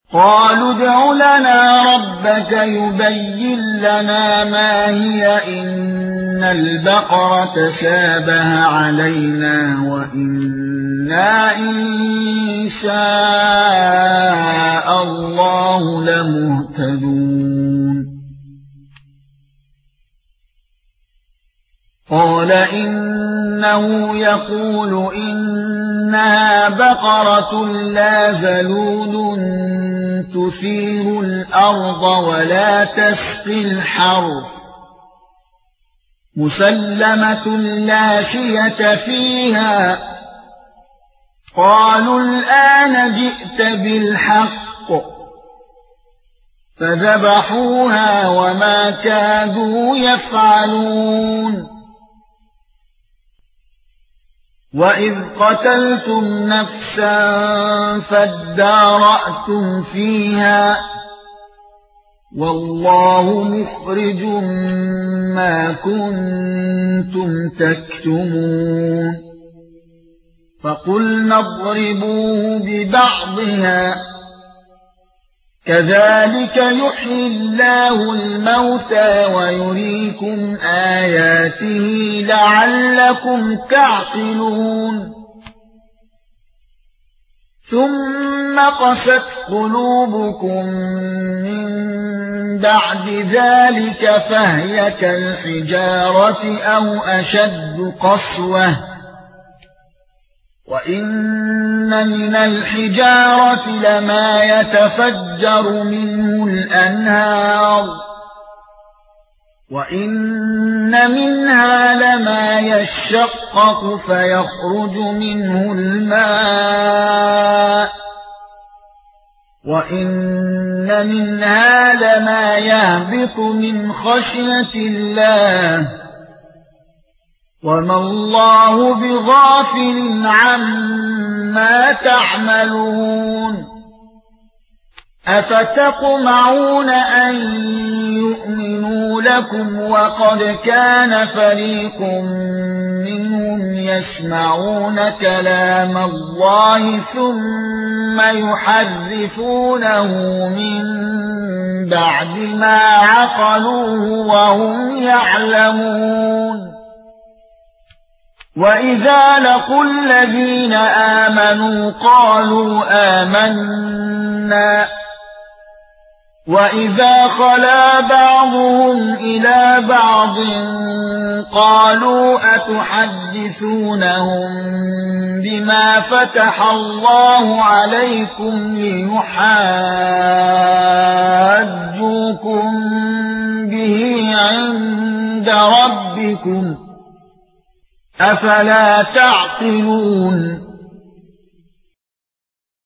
قالوا ادع لنا ربك يبين لنا ما هي إن البقرة تشابه علينا وإنا إن شاء الله لمهتدون قال إنه يقول إنها بقرة لا ذلول تثير الأرض ولا تسقي الحرث مسلمة لا شية فيها قالوا الآن جئت بالحق فذبحوها وما كادوا يفعلون وَإِذْ قَتَلْتُمْ نَفْسًا فَادَّارَأْتُمْ فِيهَا وَاللَّهُ مُخْرِجٌ مَا كُنتُمْ تَكْتُمُونَ فَقُلْنَا اضْرِبُوهُ بِبَعْضِهَا كَذَلِكَ يُحْيِي اللَّهُ الْمَوْتَى وَيُرِيكُمْ آيَاتِهِ لَعَلَّكُمْ تَعْقِلُونَ ثُمَّ قَسَتْ قُلُوبُكُمْ مِنْ بَعْدِ ذَلِكَ فَهِيَ كَالْحِجَارَةِ أَوْ أَشَدُّ قَسْوَةً وَإِنَّ مِنَ الْحِجَارَةِ لَمَا يَتَفَجَّرُ مِنْهُ الْأَنْهَارُ وَإِنَّ مِنْهَا لَمَا يَشَّقَّقُ فَيَخْرُجُ مِنْهُ الْمَاءُ وَإِنَّ مِنْهَا لَمَا يَهْبِطُ مِنْ خَشْيَةِ اللَّهِ وَمَا اللَّهُ بِغَافِلٍ عَمَّا تَعْمَلُونَ أَفَتَطْمَعُونَ أَن يُؤْمِنُوا لَكُمْ وَقَدْ كَانَ فَرِيقٌ مِّنْهُمْ يَسْمَعُونَ كَلَامَ اللَّهِ ثُمَّ يُحَرِّفُونَهُ مِن بَعْدِ مَا عَقَلُوهُ وَهُمْ يَعْلَمُونَ وَإِذَا لَقُوا الَّذِينَ آمَنُوا قَالُوا آمَنَّا وَإِذَا خَلَا بَعْضُهُمْ إِلَى بَعْضٍ قَالُوا أَتُحَدِّثُونَهُم بِمَا فَتَحَ اللَّهُ عَلَيْكُمْ لِيُحَاجُّوكُم بِهِ عِندَ رَبِّكُمْ أَفَلَا تَعْقِلُونَ